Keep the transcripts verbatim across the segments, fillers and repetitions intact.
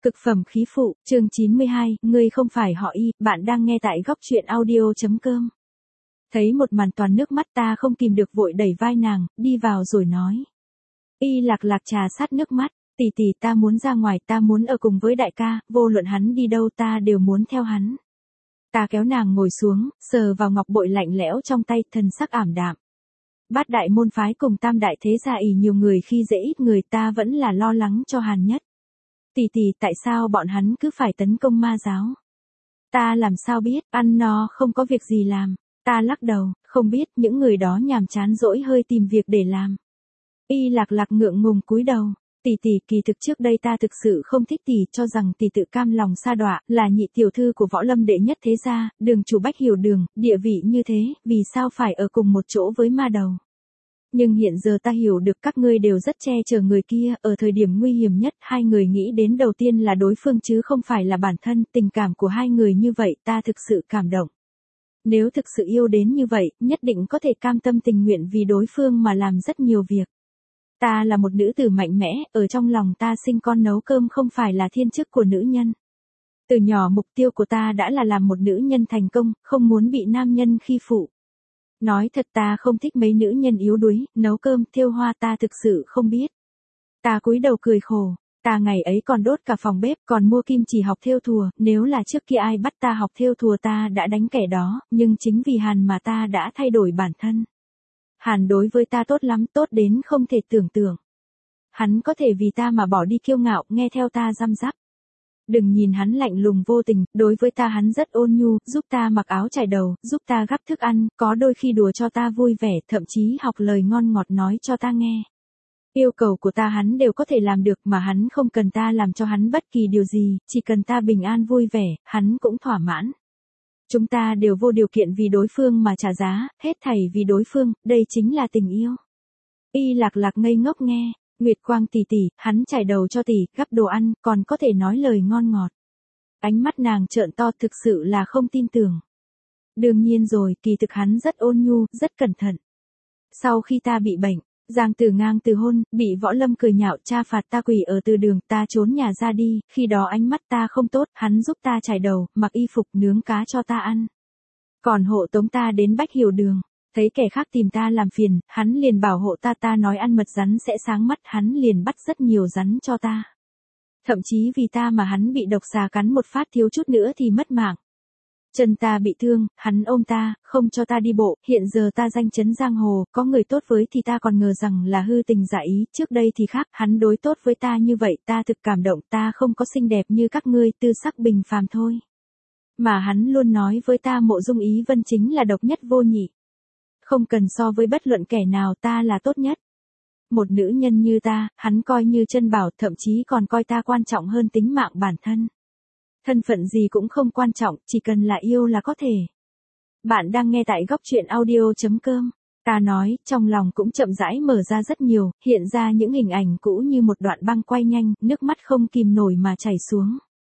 Cực phẩm khí phụ, chương chín mươi hai, ngươi không phải họ Y, bạn đang nghe tại góc truyện audio.com. Thấy một màn toàn nước mắt ta không kìm được vội đẩy vai nàng, đi vào rồi nói. Y lạc lạc trà sát nước mắt, tỷ tỷ ta muốn ra ngoài, ta muốn ở cùng với đại ca, vô luận hắn đi đâu ta đều muốn theo hắn. Ta kéo nàng ngồi xuống, sờ vào ngọc bội lạnh lẽo trong tay, thần sắc ảm đạm. Bát đại môn phái cùng tam đại thế gia ỷ nhiều người khi dễ ít người, ta vẫn là lo lắng cho Hàn Nhất. Tỷ tỷ, tại sao bọn hắn cứ phải tấn công ma giáo? Ta làm sao biết, ăn no không có việc gì làm. Ta lắc đầu, không biết, những người đó nhàm chán dỗi hơi tìm việc để làm. Y lạc lạc ngượng ngùng cúi đầu. Tỷ tỷ, kỳ thực trước đây ta thực sự không thích tỷ, cho rằng tỷ tự cam lòng sa đọa, là nhị tiểu thư của võ lâm đệ nhất thế gia, đường chủ Bách Hiểu Đường, địa vị như thế, vì sao phải ở cùng một chỗ với ma đầu? Nhưng hiện giờ ta hiểu được các ngươi đều rất che chở người kia, ở thời điểm nguy hiểm nhất, hai người nghĩ đến đầu tiên là đối phương chứ không phải là bản thân, tình cảm của hai người như vậy, ta thực sự cảm động. Nếu thực sự yêu đến như vậy, nhất định có thể cam tâm tình nguyện vì đối phương mà làm rất nhiều việc. Ta là một nữ tử mạnh mẽ, ở trong lòng ta sinh con nấu cơm không phải là thiên chức của nữ nhân. Từ nhỏ mục tiêu của ta đã là làm một nữ nhân thành công, không muốn bị nam nhân khi phụ. Nói thật ta không thích mấy nữ nhân yếu đuối, nấu cơm, thêu hoa ta thực sự không biết. Ta cúi đầu cười khổ, ta ngày ấy còn đốt cả phòng bếp, còn mua kim chỉ học thêu thùa, nếu là trước kia ai bắt ta học thêu thùa ta đã đánh kẻ đó, nhưng chính vì Hàn mà ta đã thay đổi bản thân. Hàn đối với ta tốt lắm, tốt đến không thể tưởng tượng. Hắn có thể vì ta mà bỏ đi kiêu ngạo, nghe theo ta răm rắp. Đừng nhìn hắn lạnh lùng vô tình, đối với ta hắn rất ôn nhu, giúp ta mặc áo trải đầu, giúp ta gắp thức ăn, có đôi khi đùa cho ta vui vẻ, thậm chí học lời ngon ngọt nói cho ta nghe. Yêu cầu của ta hắn đều có thể làm được, mà hắn không cần ta làm cho hắn bất kỳ điều gì, chỉ cần ta bình an vui vẻ, hắn cũng thỏa mãn. Chúng ta đều vô điều kiện vì đối phương mà trả giá, hết thảy vì đối phương, đây chính là tình yêu. Y lạc lạc ngây ngốc nghe. Nguyệt Quang tỷ tỷ, hắn trải đầu cho tỷ, gắp đồ ăn, còn có thể nói lời ngon ngọt. Ánh mắt nàng trợn to, thực sự là không tin tưởng. Đương nhiên rồi, kỳ thực hắn rất ôn nhu, rất cẩn thận. Sau khi ta bị bệnh, Giang Tử Ngang từ hôn, bị Võ Lâm cười nhạo, cha phạt ta quỳ ở từ đường, ta trốn nhà ra đi, khi đó ánh mắt ta không tốt, hắn giúp ta trải đầu, mặc y phục, nướng cá cho ta ăn. Còn hộ tống ta đến Bách Hiểu Đường. Thấy kẻ khác tìm ta làm phiền, hắn liền bảo hộ ta, ta nói ăn mật rắn sẽ sáng mắt, hắn liền bắt rất nhiều rắn cho ta. Thậm chí vì ta mà hắn bị độc xà cắn một phát thiếu chút nữa thì mất mạng. Chân ta bị thương, hắn ôm ta, không cho ta đi bộ, hiện giờ ta danh chấn giang hồ, có người tốt với thì ta còn ngờ rằng là hư tình giả ý, trước đây thì khác, hắn đối tốt với ta như vậy, ta thực cảm động, ta không có xinh đẹp như các ngươi, tư sắc bình phàm thôi. Mà hắn luôn nói với ta Mộ Dung Ý Vân chính là độc nhất vô nhị. Không cần so với bất luận kẻ nào, ta là tốt nhất. Một nữ nhân như ta, hắn coi như chân bảo, thậm chí còn coi ta quan trọng hơn tính mạng bản thân. Thân phận gì cũng không quan trọng, chỉ cần là yêu là có thể. Bạn đang nghe tại góc truyện audio.com. Ta nói, trong lòng cũng chậm rãi mở ra rất nhiều, hiện ra những hình ảnh cũ như một đoạn băng quay nhanh, nước mắt không kìm nổi mà chảy xuống.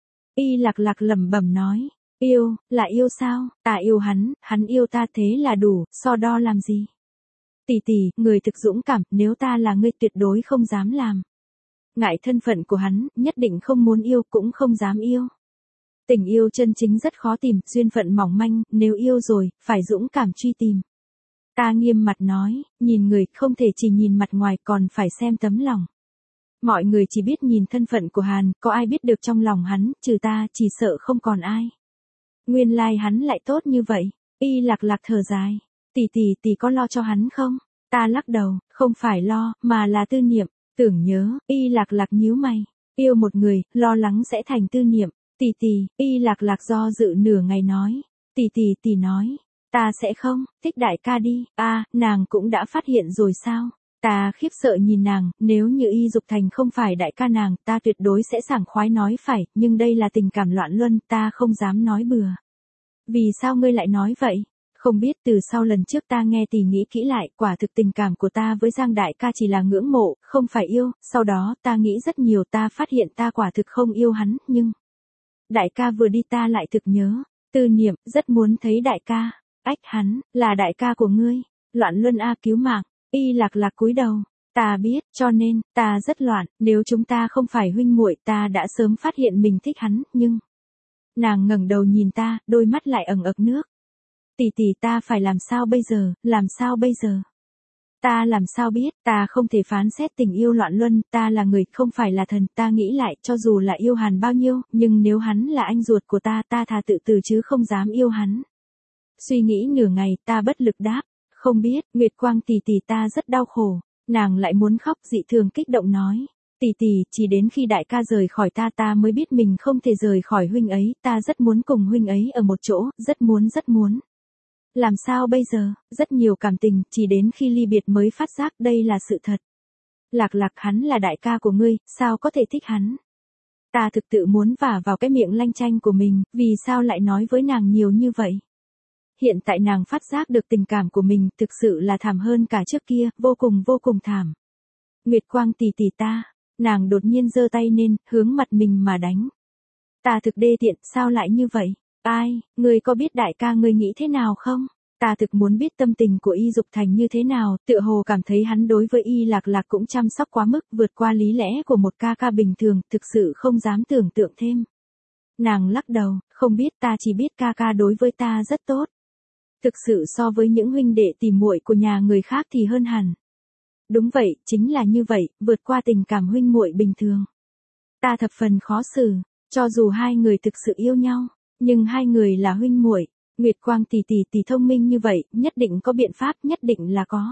Y lạc lạc lẩm bẩm nói. Yêu, là yêu sao, ta yêu hắn, hắn yêu ta, thế là đủ, so đo làm gì. Tỷ tỷ, người thực dũng cảm, nếu ta là ngươi tuyệt đối không dám làm. Ngại thân phận của hắn, nhất định không muốn yêu, cũng không dám yêu. Tình yêu chân chính rất khó tìm, duyên phận mỏng manh, nếu yêu rồi, phải dũng cảm truy tìm. Ta nghiêm mặt nói, nhìn người, không thể chỉ nhìn mặt ngoài, còn phải xem tấm lòng. Mọi người chỉ biết nhìn thân phận của Hàn, có ai biết được trong lòng hắn, trừ ta, chỉ sợ không còn ai. Nguyên lai like hắn lại tốt như vậy. Y lạc lạc thở dài. Tỷ tỷ tỷ có lo cho hắn không? Ta lắc đầu, không phải lo, mà là tư niệm. Tưởng nhớ, y lạc lạc nhíu mày. Yêu một người, lo lắng sẽ thành tư niệm. Tỷ tỷ, y lạc lạc do dự nửa ngày nói. Tỷ tỷ tỷ nói. Ta sẽ không, thích đại ca đi. A, à, nàng cũng đã phát hiện rồi sao? Ta khiếp sợ nhìn nàng, nếu như Y Dục Thành không phải đại ca nàng, ta tuyệt đối sẽ sảng khoái nói phải, nhưng đây là tình cảm loạn luân, ta không dám nói bừa. Vì sao ngươi lại nói vậy? Không biết, từ sau lần trước ta nghe tỉ nghĩ kỹ lại, quả thực tình cảm của ta với Giang đại ca chỉ là ngưỡng mộ, không phải yêu, sau đó ta nghĩ rất nhiều, ta phát hiện ta quả thực không yêu hắn, nhưng... Đại ca vừa đi ta lại thực nhớ, tư niệm, rất muốn thấy đại ca. Ách hắn, là đại ca của ngươi, loạn luân a cứu mạng. Y lạc lạc cúi đầu, Ta biết, cho nên, ta rất loạn, nếu chúng ta không phải huynh muội, ta đã sớm phát hiện mình thích hắn, nhưng... Nàng ngẩng đầu nhìn ta, đôi mắt lại ẩn ực nước. Tỷ tỷ, ta phải làm sao bây giờ, làm sao bây giờ? Ta làm sao biết, ta không thể phán xét tình yêu loạn luân, ta là người, không phải là thần, ta nghĩ lại, cho dù là yêu Hàn bao nhiêu, nhưng nếu hắn là anh ruột của ta, ta thà tự tử chứ không dám yêu hắn. Suy nghĩ nửa ngày, ta bất lực đáp, không biết, Nguyệt Quang tỷ tỷ, ta rất đau khổ. Nàng lại muốn khóc, dị thường kích động nói. Tỷ tỷ, chỉ đến khi đại ca rời khỏi ta ta mới biết mình không thể rời khỏi huynh ấy, ta rất muốn cùng huynh ấy ở một chỗ, rất muốn rất muốn. Làm sao bây giờ, rất nhiều cảm tình, chỉ đến khi ly biệt mới phát giác đây là sự thật. Lạc Lạc, hắn là đại ca của ngươi, sao có thể thích hắn? Ta thực tự muốn vả vào cái miệng lanh chanh của mình, vì sao lại nói với nàng nhiều như vậy? Hiện tại nàng phát giác được tình cảm của mình thực sự là thảm hơn cả trước kia, vô cùng vô cùng thảm. Nguyệt Quang tỷ tỷ ta, nàng đột nhiên giơ tay lên, hướng mặt mình mà đánh. Ta thực đê tiện, sao lại như vậy? Ai, ngươi có biết đại ca ngươi nghĩ thế nào không? Ta thực muốn biết tâm tình của Y Dục Thành như thế nào, tựa hồ cảm thấy hắn đối với Y Lạc Lạc cũng chăm sóc quá mức, vượt qua lý lẽ của một ca ca bình thường, thực sự không dám tưởng tượng thêm. Nàng lắc đầu, không biết, ta chỉ biết ca ca đối với ta rất tốt. Thực sự so với những huynh đệ tỉ muội của nhà người khác thì hơn hẳn. Đúng vậy, chính là như vậy, vượt qua tình cảm huynh muội bình thường. Ta thập phần khó xử, cho dù hai người thực sự yêu nhau, nhưng hai người là huynh muội. Nguyệt Quang tỷ tỷ tỷ thông minh như vậy, nhất định có biện pháp, nhất định là có.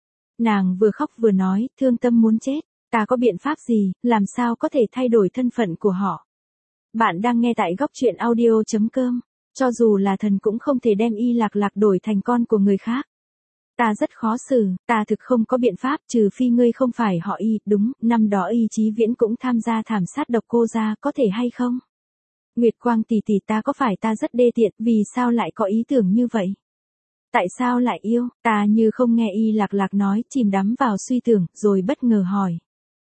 Nàng vừa khóc vừa nói, thương tâm muốn chết, ta có biện pháp gì, làm sao có thể thay đổi thân phận của họ. Bạn đang nghe tại góc truyện audio chấm com. Cho dù là thần cũng không thể đem Y Lạc Lạc đổi thành con của người khác. Ta rất khó xử, ta thực không có biện pháp, trừ phi ngươi không phải họ Y, đúng, năm đó Y Chí Viễn cũng tham gia thảm sát Độc Cô gia, có thể hay không? Nguyệt Quang tỷ tỷ, ta có phải ta rất đê tiện, vì sao lại có ý tưởng như vậy? Tại sao lại yêu? Ta như không nghe Y Lạc Lạc nói, chìm đắm vào suy tưởng, rồi bất ngờ hỏi.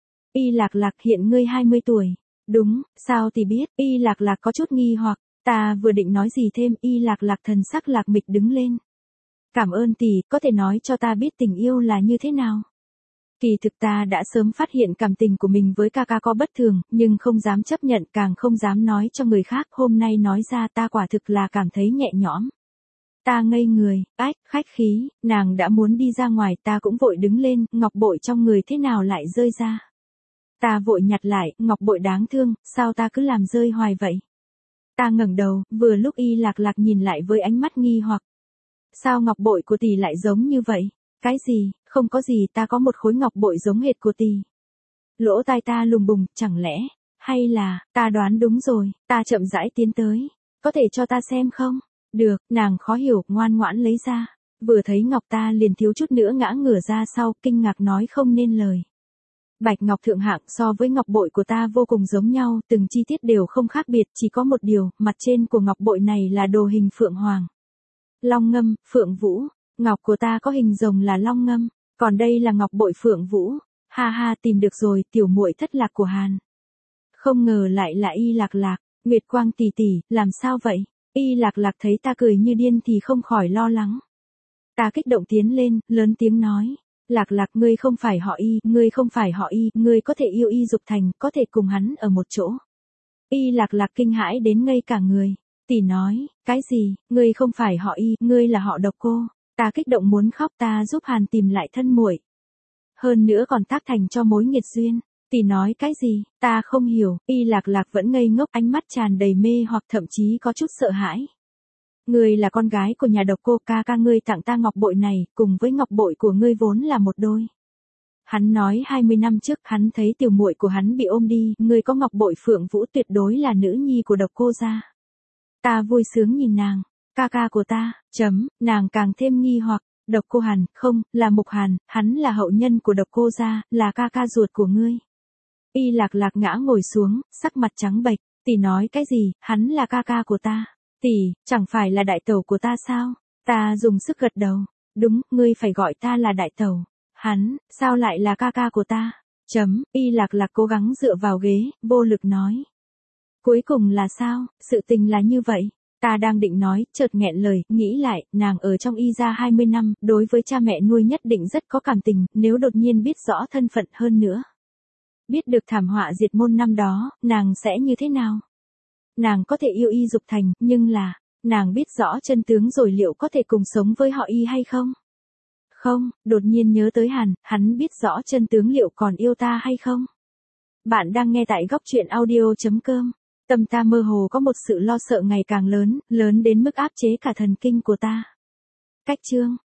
Y Lạc Lạc, hiện ngươi hai mươi tuổi. Đúng, sao thì biết? Y Lạc Lạc có chút nghi hoặc. Ta vừa định nói gì thêm, Y Lạc Lạc thần sắc lạc mịch đứng lên. Cảm ơn tỷ, có thể nói cho ta biết tình yêu là như thế nào? Kỳ thực ta đã sớm phát hiện cảm tình của mình với ca ca có bất thường, nhưng không dám chấp nhận, càng không dám nói cho người khác, hôm nay nói ra ta quả thực là cảm thấy nhẹ nhõm. Ta ngây người, ách, khách khí, nàng đã muốn đi ra ngoài, ta cũng vội đứng lên, ngọc bội trong người thế nào lại rơi ra. Ta vội nhặt lại, ngọc bội đáng thương, sao ta cứ làm rơi hoài vậy? Ta ngẩng đầu, vừa lúc Y Lạc Lạc nhìn lại với ánh mắt nghi hoặc. Sao ngọc bội của tỷ lại giống như vậy? Cái gì, không có gì, ta có một khối ngọc bội giống hệt của tỷ. Lỗ tai ta lùng bùng, chẳng lẽ, hay là, ta đoán đúng rồi, ta chậm rãi tiến tới. Có thể cho ta xem không? Được, nàng khó hiểu, ngoan ngoãn lấy ra. Vừa thấy ngọc ta liền thiếu chút nữa ngã ngửa ra sau, kinh ngạc nói không nên lời. Bạch ngọc thượng hạng so với ngọc bội của ta vô cùng giống nhau, từng chi tiết đều không khác biệt, chỉ có một điều, mặt trên của ngọc bội này là đồ hình phượng hoàng. Long ngâm, phượng vũ, ngọc của ta có hình rồng là long ngâm, còn đây là ngọc bội phượng vũ. Ha ha, tìm được rồi, tiểu muội thất lạc của Hàn. Không ngờ lại là Y Lạc Lạc. Nguyệt Quang tỷ tỷ, làm sao vậy? Y Lạc Lạc thấy ta cười như điên thì không khỏi lo lắng. Ta kích động tiến lên, lớn tiếng nói. Lạc Lạc, ngươi không phải họ Y, ngươi không phải họ Y, ngươi có thể yêu Y Dục Thành, có thể cùng hắn ở một chỗ. Y Lạc Lạc kinh hãi đến ngây cả người. Tỷ nói, cái gì, ngươi không phải họ Y, ngươi là họ Độc Cô. Ta kích động muốn khóc, ta giúp Hàn tìm lại thân muội. Hơn nữa còn tác thành cho mối nghiệt duyên. Tỷ nói cái gì, ta không hiểu, Y Lạc Lạc vẫn ngây ngốc, ánh mắt tràn đầy mê hoặc thậm chí có chút sợ hãi. Ngươi là con gái của nhà Độc Cô, ca ca ngươi tặng ta ngọc bội này, cùng với ngọc bội của ngươi vốn là một đôi. Hắn nói hai mươi năm trước hắn thấy tiểu muội của hắn bị ôm đi, ngươi có ngọc bội phượng vũ tuyệt đối là nữ nhi của Độc Cô gia. Ta vui sướng nhìn nàng, ca ca của ta, chấm, nàng càng thêm nghi hoặc, Độc Cô Hàn, không, là Mục Hàn, hắn là hậu nhân của Độc Cô gia, là ca ca ruột của ngươi. Y Lạc Lạc ngã ngồi xuống, sắc mặt trắng bệch, tỷ nói cái gì, hắn là ca ca của ta. Tỷ, chẳng phải là đại tẩu của ta sao? Ta dùng sức gật đầu. Đúng, ngươi phải gọi ta là đại tẩu. Hắn, sao lại là ca ca của ta? Chấm, Y Lạc Lạc cố gắng dựa vào ghế, vô lực nói. Cuối cùng là sao, sự tình là như vậy. Ta đang định nói, chợt nghẹn lời, nghĩ lại, nàng ở trong y gia hai mươi năm, đối với cha mẹ nuôi nhất định rất có cảm tình, nếu đột nhiên biết rõ thân phận hơn nữa. Biết được thảm họa diệt môn năm đó, nàng sẽ như thế nào? Nàng có thể yêu Y Dục Thành, nhưng là, nàng biết rõ chân tướng rồi liệu có thể cùng sống với họ Y hay không? Không, đột nhiên nhớ tới Hàn, hắn biết rõ chân tướng liệu còn yêu ta hay không? Bạn đang nghe tại góc truyện audio.com. Tâm ta mơ hồ có một sự lo sợ ngày càng lớn, lớn đến mức áp chế cả thần kinh của ta. Cách chương